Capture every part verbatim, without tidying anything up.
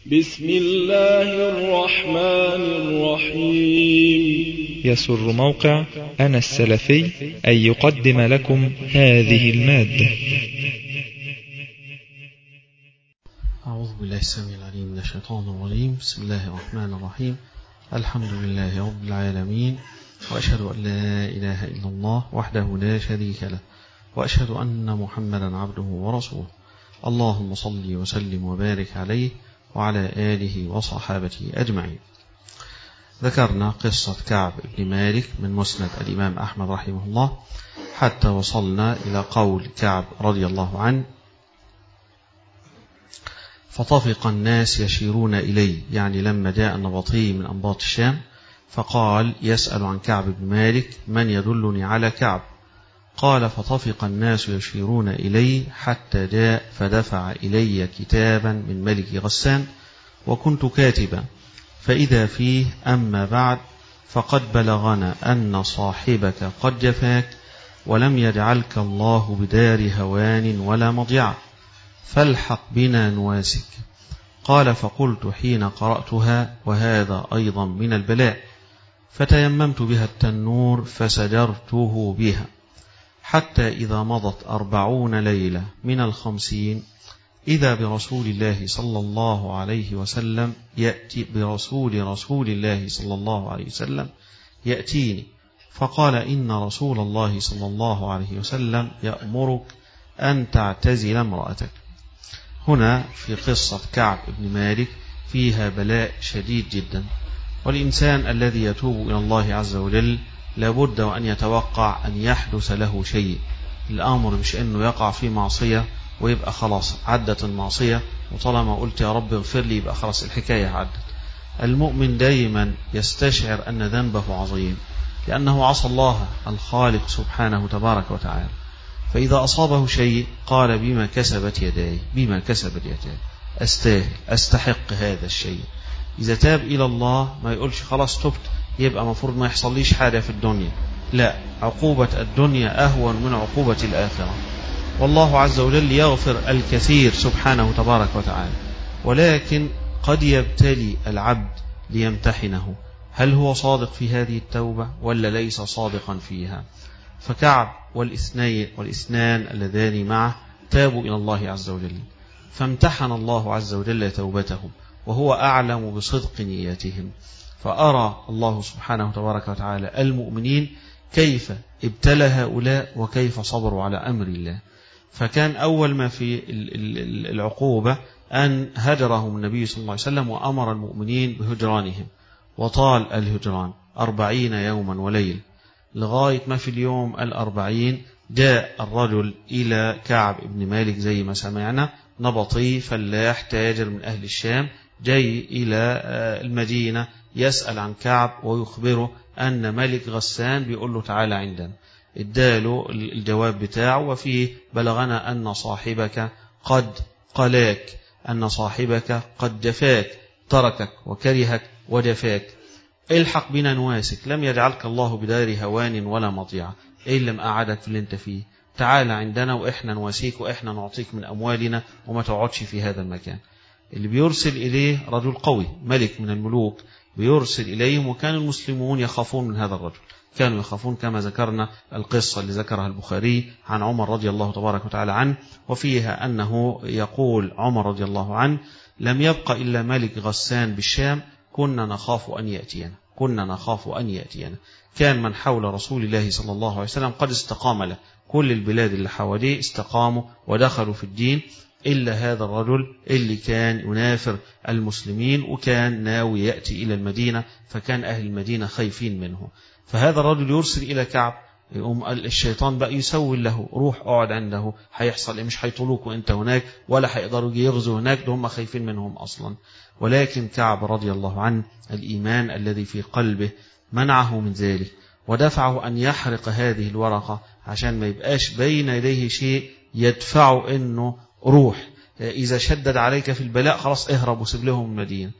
بسم الله الرحمن الرحيم. يسر موقع أنا السلفي أن يقدم لكم هذه المادة. أعوذ بالله السميع العليم من الشيطان الرجيم. بسم الله الرحمن الرحيم. الحمد لله رب العالمين، وأشهد أن لا إله إلا الله وحده لا شريك له، وأشهد أن محمدا عبده ورسوله. اللهم صل وسلم وبارك عليه وعلى آله وصحابته أجمعين. ذكرنا قصة كعب بن مالك من مسند الإمام أحمد رحمه الله حتى وصلنا إلى قول كعب رضي الله عنه: فطفق الناس يشيرون إلي، يعني لما جاء النبطي من أنباط الشام فقال يسأل عن كعب بن مالك: من يدلني على كعب؟ قال: فطفق الناس يشيرون إلي حتى جاء فدفع إلي كتابا من ملك غسان، وكنت كاتبا، فإذا فيه: أما بعد، فقد بلغنا أن صاحبك قد جفاك، ولم يجعلك الله بدار هوان ولا مضيعة، فالحق بنا نواسك. قال: فقلت حين قرأتها: وهذا أيضا من البلاء، فتيممت بها التنور فسجرته بها، حتى إذا مضت أربعون ليلة من الخمسين إذا برسول الله صلى الله عليه وسلم يأتي برسول رسول الله صلى الله عليه وسلم يأتيني، فقال: إن رسول الله صلى الله عليه وسلم يأمرك أن تعتزل امرأتك. هنا في قصة كعب بن مالك فيها بلاء شديد جدا، والإنسان الذي يتوب إلى الله عز وجل لابد وأن يتوقع أن يحدث له شيء. الأمر مش أنه يقع في معصية ويبقى خلاص عدت المعصية، وطالما قلت يا رب اغفر لي يبقى خلاص الحكاية عدت. المؤمن دائما يستشعر أن ذنبه عظيم، لأنه عصى الله الخالق سبحانه تبارك وتعالى، فإذا أصابه شيء قال: بما كسبت يداي، بما كسبت يداي، أستاهل، أستحق هذا الشيء. إذا تاب إلى الله ما يقولش خلاص تبت يبقى مفروض ما يحصل ليش حاجة في الدنيا، لا، عقوبة الدنيا أهون من عقوبة الآخرة، والله عز وجل يغفر الكثير سبحانه تبارك وتعالى، ولكن قد يبتلي العبد ليمتحنه، هل هو صادق في هذه التوبة ولا ليس صادقا فيها؟ فكعب والاثنين والاثنان اللذان معه تابوا إلى الله عز وجل، فامتحن الله عز وجل توبتهم، وهو أعلم بصدق نياتهم، فأرى الله سبحانه تبارك وتعالى المؤمنين كيف ابتلى هؤلاء وكيف صبروا على أمر الله. فكان أول ما في العقوبة أن هجرهم النبي صلى الله عليه وسلم وأمر المؤمنين بهجرانهم، وطال الهجران أربعين يوما وليل، لغاية ما في اليوم الأربعين جاء الرجل إلى كعب بن مالك زي ما سمعنا، نبطي فلاح تاجر من أهل الشام، جاي إلى المدينة يسأل عن كعب ويخبره أن ملك غسان بيقول له تعالى عندنا. اداله الجواب بتاعه وفيه: بلغنا أن صاحبك قد قلاك، أن صاحبك قد جفاك، تركك وكرهك وجفاك، الحق بنا نواسك، لم يجعلك الله بدار هوان ولا مضيعة، إيه لم أعدك في اللي انت فيه، تعال عندنا وإحنا نواسيك وإحنا نعطيك من أموالنا وما تقعدش في هذا المكان. اللي بيرسل إليه رجل قوي، ملك من الملوك بيرسل إليهم، وكان المسلمون يخافون من هذا الرجل، كانوا يخافون، كما ذكرنا القصة اللي ذكرها البخاري عن عمر رضي الله تبارك وتعالى عنه، وفيها أنه يقول عمر رضي الله عنه: لم يبق إلا ملك غسان بالشام، كنا نخاف أن يأتينا، كنا نخاف أن يأتينا. كان من حول رسول الله صلى الله عليه وسلم قد استقام له، كل البلاد اللي حواليه استقاموا ودخلوا في الدين، إلا هذا الرجل اللي كان ينافر المسلمين وكان ناوي يأتي إلى المدينة، فكان أهل المدينة خايفين منه. فهذا الرجل يرسل إلى كعب، يقوم الشيطان بقى يسول له: روح اقعد عنده، هيحصل مش هيطلوك وانت هناك، ولا هيقدروا يغزوا هناك، ده هم خايفين منهم أصلا. ولكن كعب رضي الله عنه الإيمان الذي في قلبه منعه من ذلك، ودفعه أن يحرق هذه الورقة عشان ما يبقاش بين يديه شيء يدفعه إنه روح، إذا شدد عليك في البلاء خلاص اهرب وسيب لهم المدينة.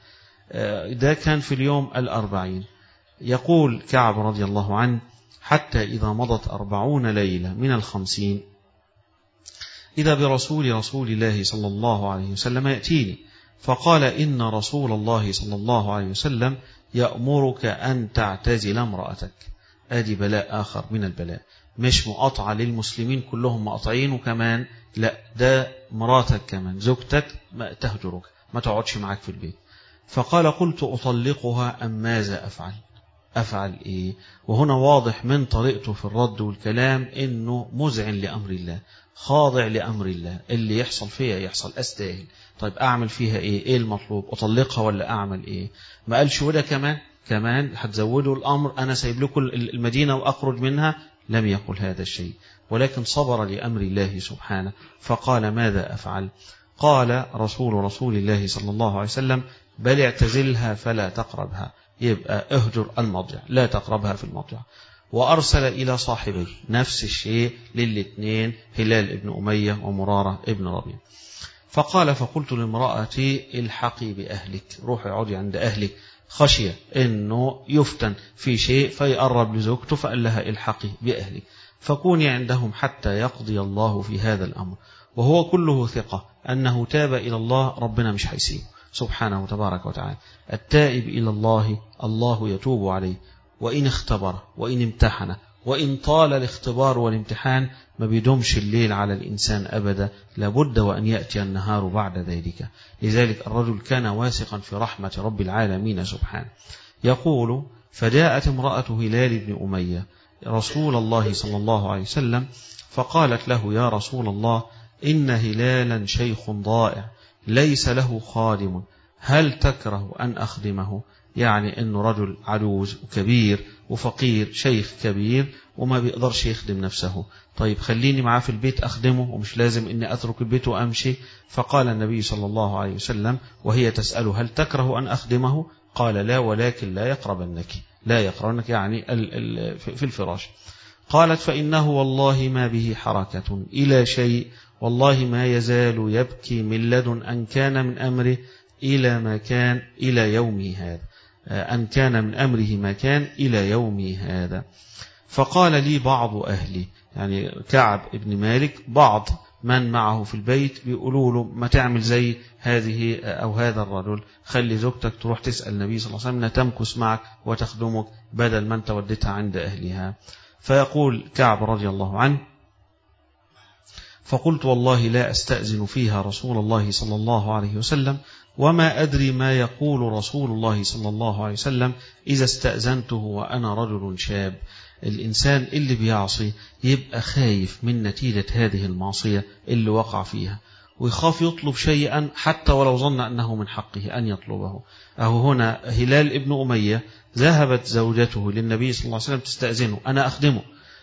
ده كان في اليوم الأربعين. يقول كعب رضي الله عنه: حتى إذا مضت أربعون ليلة من الخمسين إذا برسول رسول الله صلى الله عليه وسلم يأتيني، فقال إن رسول الله صلى الله عليه وسلم يأمرك أن تعتزل امرأتك. آدي بلاء آخر من البلاء، مش مقاطعة للمسلمين كلهم مقاطعين وكمان لا، ده مراتك كمان زوجتك ما تهجرك، ما تقعدش معك في البيت. فقال قلت أطلقها أم ماذا أفعل؟ أفعل إيه؟ وهنا واضح من طريقته في الرد والكلام إنه مذعن لأمر الله، خاضع لأمر الله، اللي يحصل فيها يحصل، أستاهل. طيب أعمل فيها إيه؟ إيه المطلوب؟ أطلقها ولا أعمل إيه؟ ما قالش وده كمان كمان هتزودوا الأمر، أنا سايب لكم المدينة وأخرج منها، لم يقل هذا الشيء، ولكن صبر لأمر الله سبحانه. فقال ماذا أفعل؟ قال رسول رسول الله صلى الله عليه وسلم بل اعتزلها فلا تقربها، يبقى اهجر المضجع، لا تقربها في المضجع. وأرسل إلى صاحبيه نفس الشيء للاثنين، هلال ابن أمية ومرارة ابن ربيع. فقال فقلت لامرأتي الحقي بأهلك، روحي عودي عند أهلك، خشية أنه يفتن في شيء فيقرب لزوجته، فقال لها الحقي بأهلك فكوني عندهم حتى يقضي الله في هذا الأمر. وهو كله ثقة أنه تاب إلى الله، ربنا مش هيسيبه سبحانه وتبارك وتعالى. التائب إلى الله الله يتوب عليه، وإن اختبر وإن امتحن وإن طال الاختبار والامتحان ما بيدومش الليل على الإنسان أبدا، لابد وأن يأتي النهار بعد ذلك. لذلك الرجل كان واثقا في رحمة رب العالمين سبحانه. يقول فجاءت امرأة هلال بن أمية رسول الله صلى الله عليه وسلم فقالت له يا رسول الله إن هلالا شيخ ضائع ليس له خادم، هل تكره أن أخدمه؟ يعني أنه رجل عجوز وكبير وفقير، شيخ كبير وما بيقدرش يخدم نفسه، طيب خليني معاه في البيت أخدمه ومش لازم أني أترك البيت وأمشي. فقال النبي صلى الله عليه وسلم وهي تسأله هل تكره أن أخدمه؟ قال لا ولكن لا يقربنك، لا يقربنك يعني في الفراش. قالت فإنه والله ما به حركة إلى شيء، والله ما يزال يبكي من لدن أن كان من أمره إلى ما كان إلى يومه هذا، أن كان من أمره ما كان إلى يومه هذا. فقال لي بعض أهلي، يعني كعب ابن مالك بعض من معه في البيت بيقولوا له ما تعمل زي هذه أو هذا الرجل، خلي زوجتك تروح تسأل النبي صلى الله عليه وسلم تمكث معك وتخدمك بدل ما انت وديتها عند أهلها. فيقول كعب رضي الله عنه فقلت والله لا أستأذن فيها رسول الله صلى الله عليه وسلم، وما أدري ما يقول رسول الله صلى الله عليه وسلم إذا استأذنته وأنا رجل شاب. الإنسان اللي بيعصي يبقى خايف من نتيجة هذه المعصية اللي وقع فيها، ويخاف يطلب شيئا حتى ولو ظن أنه من حقه أن يطلبه. أهو هنا هلال ابن أمية ذهبت زوجته للنبي صلى الله عليه وسلم تستأذنه أنا أخدمه،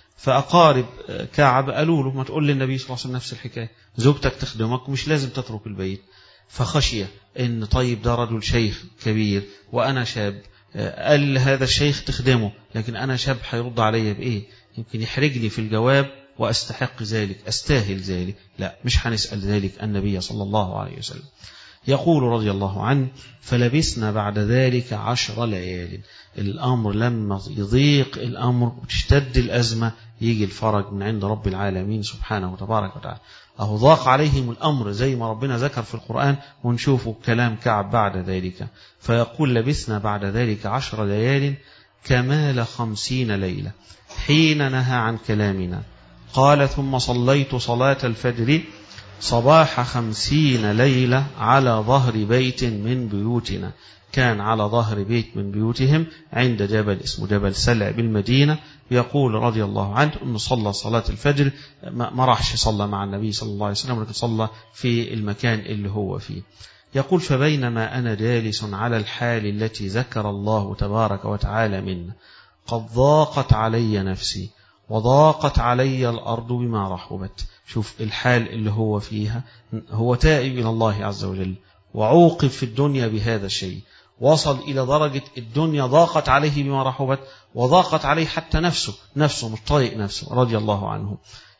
فأقارب كعب قالوا له ما تقول للنبي صلى الله عليه وسلم نفس الحكاية، زوجتك تخدمك مش لازم تترك البيت. فخشية إن طيب ده رجل شيخ كبير وأنا شاب، قال هذا الشيخ تخدمه لكن أنا شاب هيرد علي بإيه؟ يمكن يحرجني في الجواب وأستحق ذلك، أستاهل ذلك، لا مش هنسأل ذلك النبي صلى الله عليه وسلم. يقول رضي الله عنه فلبسنا بعد ذلك عشر ليال. الأمر لما يضيق الأمر وتشتد الأزمة يجي الفرج من عند رب العالمين سبحانه وتبارك وتعالى. أهو ضاق عليهم الأمر زي ما ربنا ذكر في القرآن، ونشوفوا كلام كعب بعد ذلك. فيقول لبثنا بعد ذلك عشر ليال كمال خمسين ليلة حين نهى عن كلامنا. قال ثم صليت صلاة الفجر صباح خمسين ليلة على ظهر بيت من بيوتنا، كان على ظهر بيت من بيوتهم عند جبل اسمه جبل سلع بالمدينة. يقول رضي الله عنه أنه صلى صلاة الفجر، ما راحش صلى مع النبي صلى الله عليه وسلم، ولكن صلى في المكان اللي هو فيه. يقول فبينما أنا جالس على الحال التي ذكر الله تبارك وتعالى منه قد ضاقت علي نفسي وضاقت علي الأرض بما رحبت. شوف الحال اللي هو فيها، هو تائب إلى الله عز وجل وعوقب في الدنيا بهذا الشيء، وصل إلى درجة الدنيا ضاقت عليه بما رحبت وضاقت عليه حتى نفسه نفسه مش طايق نفسه رضي الله عنه.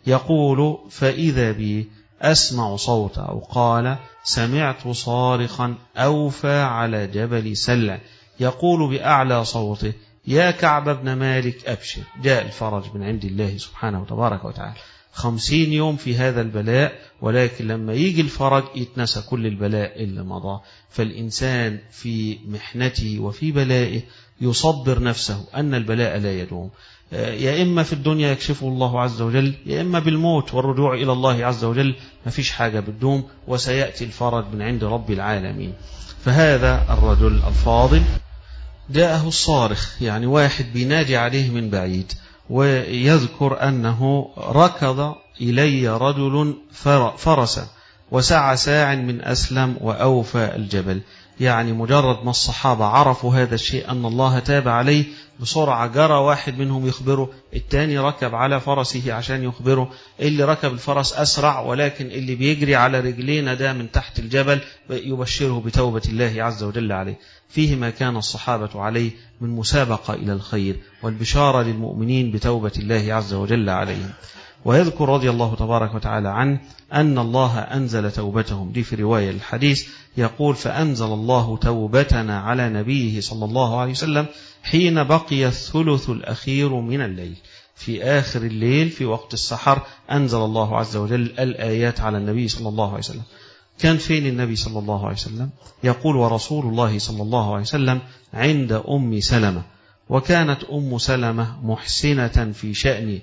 يقول فإذا بي أسمع صوت، أو قال سمعت صارخا أوفى على جبل سلع يقول بأعلى صوته يا كعب بن مالك أبشر، جاء الفرج من عند الله سبحانه وتبارك وتعالى. خمسين يوم في هذا البلاء، ولكن لما يجي الفرج يتنسى كل البلاء اللي مضى. فالإنسان في محنته وفي بلائه يصبر نفسه أن البلاء لا يدوم، يا إما في الدنيا يكشفه الله عز وجل، يا إما بالموت والرجوع إلى الله عز وجل. ما فيش حاجة بتدوم، وسيأتي الفرج من عند رب العالمين. فهذا الرجل الفاضل جاءه الصارخ، يعني واحد بينادي عليه من بعيد، ويذكر أنه ركض إلي رجل فرسا وسعى ساع من أسلم وأوفى الجبل. يعني مجرد ما الصحابة عرفوا هذا الشيء أن الله تاب عليه، بسرعة جرى واحد منهم يخبره، التاني ركب على فرسه عشان يخبره، اللي ركب الفرس أسرع، ولكن اللي بيجري على رجلينا ده من تحت الجبل يبشره بتوبة الله عز وجل عليه. فيه ما كان الصحابة عليه من مسابقة إلى الخير والبشارة للمؤمنين بتوبة الله عز وجل عليهم. ويذكر رضي الله تبارك وتعالى عنه أن الله أنزل توبتهم، دي في رواية الحديث، يقول: فأنزل الله توبتنا على نبيه صلى الله عليه وسلم حين بقي الثلث الأخير من الليل. في آخر الليل في وقت السحر أنزل الله عز وجل الآيات على النبي صلى الله عليه وسلم. كان فين النبي صلى الله عليه وسلم؟ يقول: ورسول الله صلى الله عليه وسلم عند أم سلمة، وكانت أم سلمة محسنة في شأني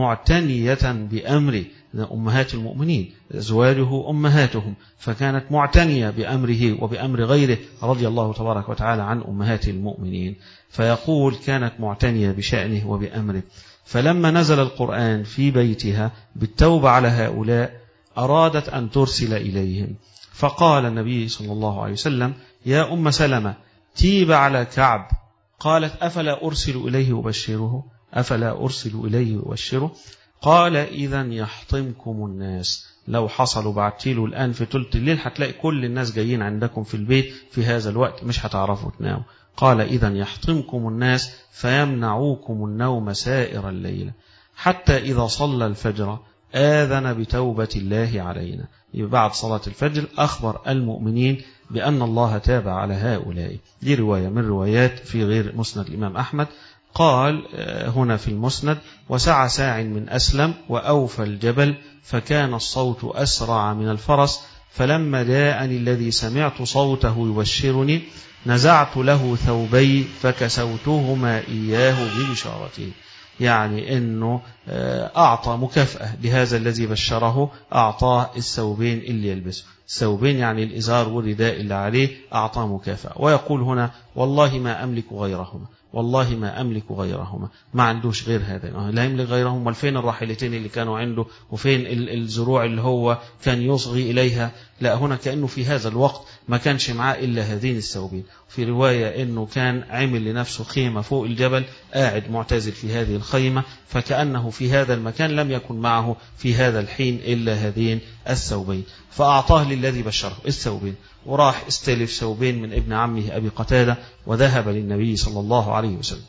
معتنية بأمره، أمهات المؤمنين أزواجه أمهاتهم، فكانت معتنية بأمره وبأمر غيره رضي الله تبارك وتعالى عن أمهات المؤمنين. فيقول: كانت معتنية بشأنه وبأمره. فلما نزل القرآن في بيتها بالتوبة على هؤلاء أرادت أن ترسل إليهم، فقال النبي صلى الله عليه وسلم: يا أم سلمة، تيب على كعب. قالت: أفلا أرسل إليه وبشره أفلا أرسل إليه وبشره قال: إذا يحطمكم الناس. لو حصلوا بعتيله الآن في ثلث الليل هتلاقي كل الناس جايين عندكم في البيت في هذا الوقت، مش هتعرفوا تناموا. قال: إذا يحطمكم الناس فيمنعوكم النوم سائر الليل، حتى إذا صلى الفجر آذن بتوبة الله علينا. بعد صلاة الفجر أخبر المؤمنين بأن الله تاب على هؤلاء. دي رواية من روايات في غير مسند الإمام أحمد. قال هنا في المسند: وسعى ساع من أسلم وأوفى الجبل، فكان الصوت أسرع من الفرس، فلما جاءني الذي سمعت صوته يبشرني نزعت له ثوبي فكسوتهما إياه ببشارته. يعني أنه أعطى مكافأة لهذا الذي بشره، أعطاه الثوبين اللي يلبسه، الثوبين يعني الإزار والرداء اللي عليه، أعطاه مكافأة. ويقول هنا: والله ما أملك غيرهما، والله ما أملك غيرهما، ما عندوش غير هذا، لا يملك غيرهم. والفين الراحلتين اللي كانوا عنده، وفين الزروع اللي هو كان يصغي إليها؟ لا، هنا كأنه في هذا الوقت ما كانش معاه إلا هذين الثوبين. في رواية أنه كان عمل لنفسه خيمة فوق الجبل، قاعد معتزل في هذه الخيمة، فكأنه في هذا المكان لم يكن معه في هذا الحين إلا هذين الثوبين، فأعطاه للذي بشره الثوبين، وراح استلف ثوبين من ابن عمه أبي قتادة وذهب للنبي صلى الله عليه وسلم.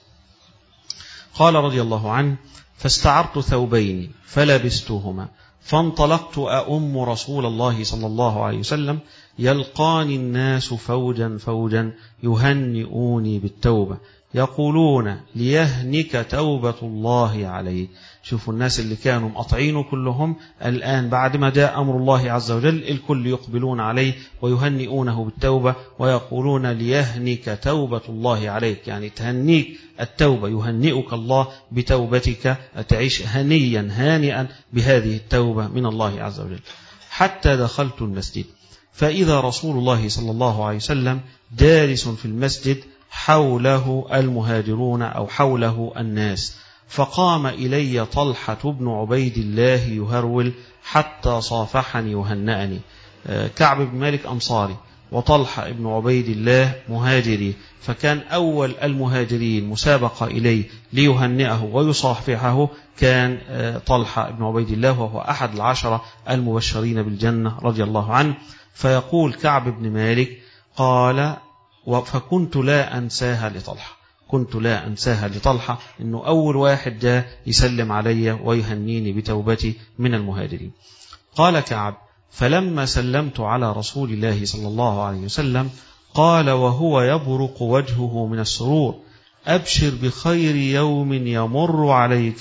قال رضي الله عنه: فاستعرت ثوبين فلبستهما، فانطلقت أؤم رسول الله صلى الله عليه وسلم، يلقاني الناس فوجا فوجا يهنئوني بالتوبة، يقولون: ليهنك توبة الله عليك. شوفوا الناس اللي كانوا مقطعينه كلهم، الآن بعد ما جاء أمر الله عز وجل الكل يقبلون عليه ويهنئونه بالتوبة، ويقولون: ليهنك توبة الله عليك، يعني تهنيك التوبة، يهنئك الله بتوبتك، تعيش هنيا هانئا بهذه التوبة من الله عز وجل. حتى دخلت المسجد فإذا رسول الله صلى الله عليه وسلم جالس في المسجد، حوله المهاجرون أو حوله الناس، فقام إلي طلحة بن عبيد الله يهرول حتى صافحني وهنأني. كعب بن مالك أنصاري، وطلحة بن عبيد الله مهاجري، فكان أول المهاجرين مسابقة إليه ليهنئه ويصافحه كان طلحة بن عبيد الله، وهو أحد العشرة المبشرين بالجنة رضي الله عنه. فيقول كعب بن مالك: قال: فكنت لا أنساها لطلحة، كنت لا أنساها لطلحة إنه أول واحد جاء يسلم علي ويهنيني بتوبتي من المهاجرين. قال كعب: فلما سلمت على رسول الله صلى الله عليه وسلم قال وهو يبرق وجهه من السرور: أبشر بخير يوم يمر عليك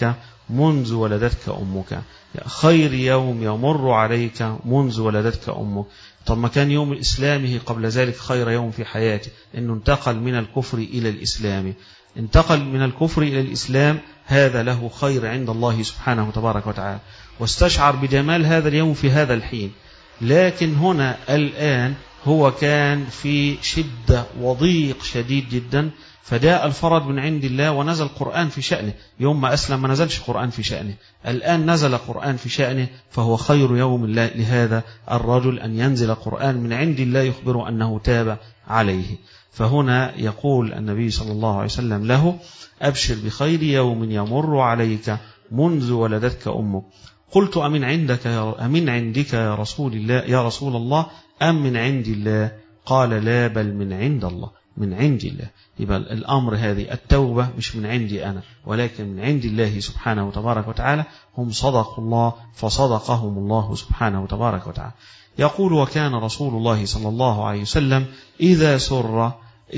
منذ ولدتك أمك، خير يوم يمر عليك منذ ولدتك أمك. طب ما كان يوم إسلامه قبل ذلك خير يوم في حياته، إنه انتقل من الكفر إلى الإسلام، انتقل من الكفر إلى الإسلام، هذا له خير عند الله سبحانه وتبارك وتعالى، واستشعر بجمال هذا اليوم في هذا الحين. لكن هنا الآن هو كان في شدة وضيق شديد جدا، فجاء الفرج من عند الله ونزل قرآن في شأنه. يوم ما أسلم ما نزلش قرآن في شأنه، الآن نزل قرآن في شأنه، فهو خير يوم لهذا الرجل أن ينزل قرآن من عند الله يخبر أنه تاب عليه. فهنا يقول النبي صلى الله عليه وسلم له: أبشر بخير يوم يمر عليك منذ ولدتك أمك. قلت: أمن عندك يا أمن عندك يا رسول الله يا رسول الله أم من عند الله؟ قال: لا، بل من عند الله، من عند الله. يبقى الأمر هذه التوبة مش من عندي أنا، ولكن من عند الله سبحانه وتبارك وتعالى. هم صدقوا الله فصدقهم الله سبحانه وتبارك وتعالى. يقول: وكان رسول الله صلى الله عليه وسلم إذا سر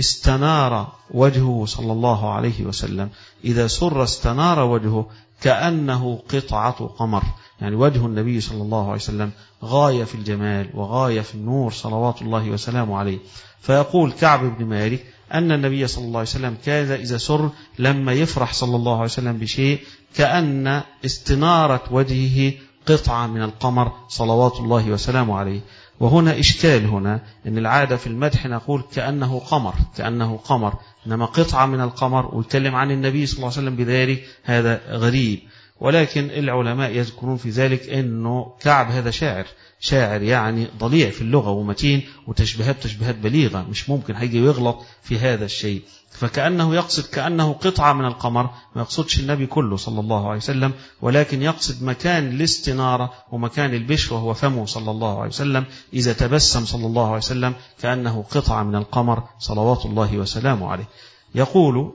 استنار وجهه صلى الله عليه وسلم، إذا سر استنار وجهه كأنه قطعة قمر، يعني وجه النبي صلى الله عليه وسلم غاية في الجمال وغاية في النور صلوات الله وسلامه عليه. فيقول كعب بن مالك أن النبي صلى الله عليه وسلم كان إذا سر لما يفرح صلى الله عليه وسلم بشيء كأن استنارة وجهه قطعة من القمر صلوات الله وسلامه عليه. وهنا إشكال هنا، أن العادة في المدح نقول كأنه قمر، كأنه قمر، إنما قطعة من القمر ويتكلم عن النبي صلى الله عليه وسلم بذلك هذا غريب. ولكن العلماء يذكرون في ذلك أنه كعب هذا شاعر، شاعر يعني ضليع في اللغة ومتين وتشبيهات تشبيهات بليغة، مش ممكن هيجي يغلط في هذا الشيء. فكأنه يقصد كأنه قطعة من القمر، ما يقصدش النبي كله صلى الله عليه وسلم، ولكن يقصد مكان الاستنارة ومكان البشر وهو فمه صلى الله عليه وسلم. إذا تبسم صلى الله عليه وسلم كأنه قطعة من القمر صلوات الله وسلامه عليه. يقول: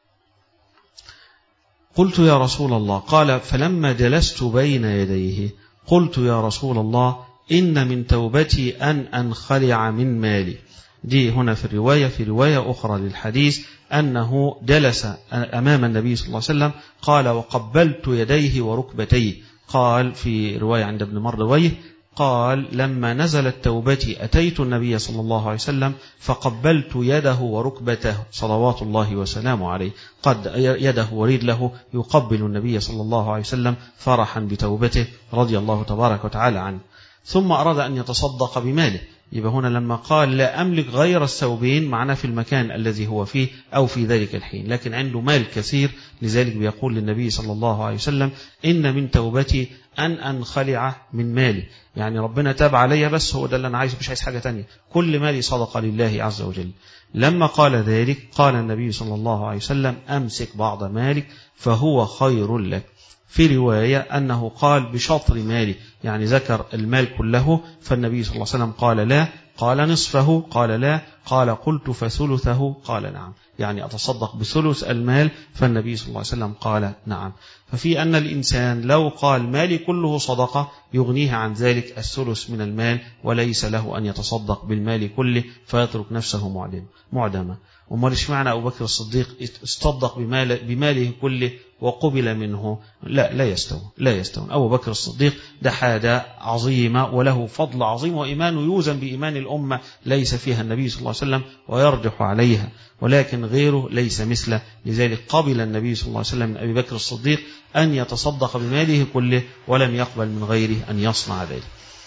قلت يا رسول الله، قال: فلما جلست بين يديه قلت يا رسول الله إن من توبتي أن أنخلع من مالي. دي هنا في الرواية، في رواية أخرى للحديث أنه جلس أمام النبي صلى الله عليه وسلم، قال: وقبلت يديه وركبتيه. قال في رواية عند ابن مردويه قال: لما نزلت توبتي أتيت النبي صلى الله عليه وسلم فقبلت يده وركبته صلوات الله وسلامه عليه. قد يده ورجله يقبل النبي صلى الله عليه وسلم فرحا بتوبته رضي الله تبارك وتعالى عنه. ثم أراد أن يتصدق بماله. يبقى هنا لما قال لا أملك غير الثوبين معناه في المكان الذي هو فيه أو في ذلك الحين، لكن عنده مال كثير، لذلك بيقول للنبي صلى الله عليه وسلم: إن من توبتي أن أنخلع من مالي، يعني ربنا تاب علي بس، هو ده اللي أنا عايزه، مش عايز حاجة تانية، كل مالي صدقة لله عز وجل. لما قال ذلك قال النبي صلى الله عليه وسلم: أمسك بعض مالك فهو خير لك. في رواية أنه قال بشطر مالي، يعني ذكر المال كله، فالنبي صلى الله عليه وسلم قال لا، قال نصفه، قال لا، قال قلت فثلثه، قال نعم، يعني أتصدق بثلث المال، فالنبي صلى الله عليه وسلم قال نعم. ففي أن الإنسان لو قال مالي كله صدقة يغنيه عن ذلك الثلث من المال، وليس له أن يتصدق بالمال كله فيترك نفسه معدم معدمة. وما ليش معنى أبو بكر الصديق اصطدق بمال بماله كله وقبل منه؟ لا لا يستوي لا يستوي أبو بكر الصديق ده حاجة عظيمة وله فضل عظيم، وإيمانه يوزن بإيمان الأمة ليس فيها النبي صلى الله عليه وسلم ويرجح عليها، ولكن غيره ليس مثله. لذلك قبل النبي صلى الله عليه وسلم من أبي بكر الصديق أن يتصدق بماله كله، ولم يقبل من غيره أن يصنع ذلك.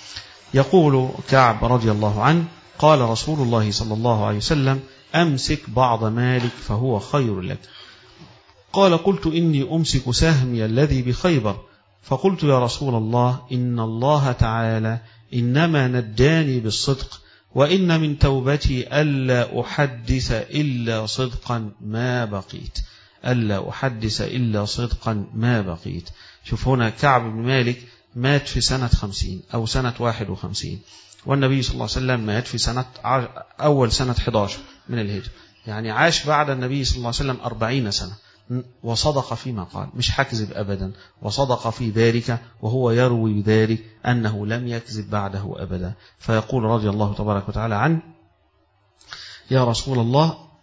يقول كعب رضي الله عنه: قال رسول الله صلى الله عليه وسلم: أمسك بعض مالك فهو خير لك. قال: قلت إني أمسك سهمي الذي بخيبر. فقلت يا رسول الله إن الله تعالى إنما نجاني بالصدق، وإن من توبتي ألا أحدث إلا صدقا ما بقيت، ألا أحدث إلا صدقا ما بقيت. شوف هنا كعب بن مالك مات في سنة خمسين أو سنة واحد وخمسين، والنبي صلى الله عليه وسلم مات في سنة أول سنة أحد عشر من الهجرة، يعني عاش بعد النبي صلى الله عليه وسلم أربعين سنة، وصدق فيما قال، مش حكذب أبدا، وصدق في ذلك، وهو يروي بذلك أنه لم يكذب بعده أبدا. فيقول رضي الله تبارك وتعالى عنه: يا رسول الله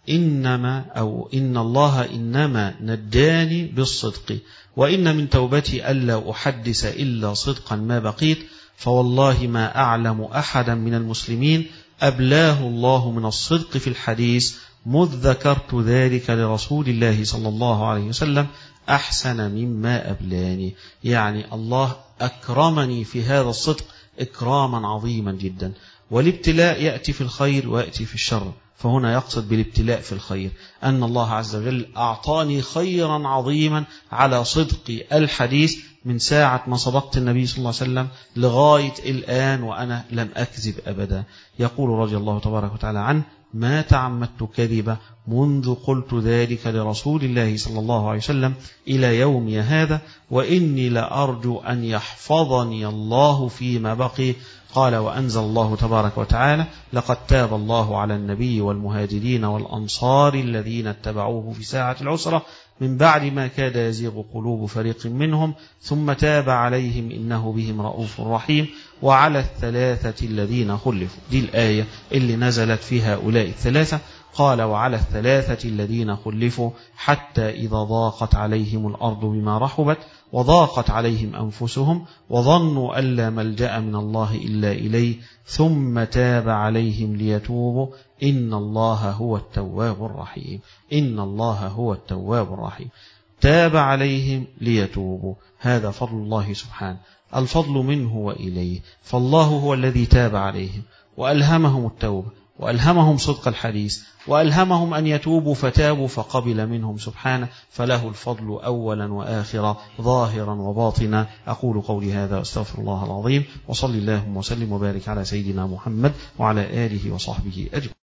إنما أو إن الله إنما نجاني بالصدق، وإن من توبتي ألا أحدث إلا صدقا ما بقيت، فوالله ما أعلم أحدا من المسلمين أبلاه الله من الصدق في الحديث مذ ذكرت ذلك لرسول الله صلى الله عليه وسلم أحسن مما أبلاني. يعني الله أكرمني في هذا الصدق إكراما عظيما جدا. والابتلاء يأتي في الخير ويأتي في الشر، فهنا يقصد بالابتلاء في الخير أن الله عز وجل أعطاني خيرا عظيما على صدق الحديث من ساعة ما صدقت النبي صلى الله عليه وسلم لغاية الآن وأنا لم أكذب أبدا. يقول رضي الله تبارك وتعالى عنه: ما تعمدت كذبا منذ قلت ذلك لرسول الله صلى الله عليه وسلم إلى يومي هذا، وإني لأرجو أن يحفظني الله فيما بقي. قال: وأنزل الله تبارك وتعالى: لقد تاب الله على النبي والمهاجرين والأنصار الذين اتبعوه في ساعة العسرة من بعد ما كاد يزيغ قلوب فريق منهم ثم تاب عليهم إنه بهم رؤوف رحيم. وعلى الثلاثة الذين خلفوا. دي الآية اللي نزلت في هؤلاء الثلاثة. قال: وعلى الثلاثة الذين خلفوا حتى إذا ضاقت عليهم الأرض بما رحبت وضاقت عليهم أنفسهم وظنوا أن لا ملجأ من الله إلا إليه ثم تاب عليهم ليتوبوا إن الله هو التواب الرحيم. إن الله هو التواب الرحيم. تاب عليهم ليتوبوا، هذا فضل الله سبحانه، الفضل منه وإليه. فالله هو الذي تاب عليهم وألهمهم التوبة وألهمهم صدق الحديث وألهمهم أن يتوبوا فتابوا فقبل منهم سبحانه، فله الفضل أولا وآخرا ظاهرا وباطنا. أقول قولي هذا واستغفر الله العظيم، وصلي اللهم وسلم وبارك على سيدنا محمد وعلى آله وصحبه أجمعين.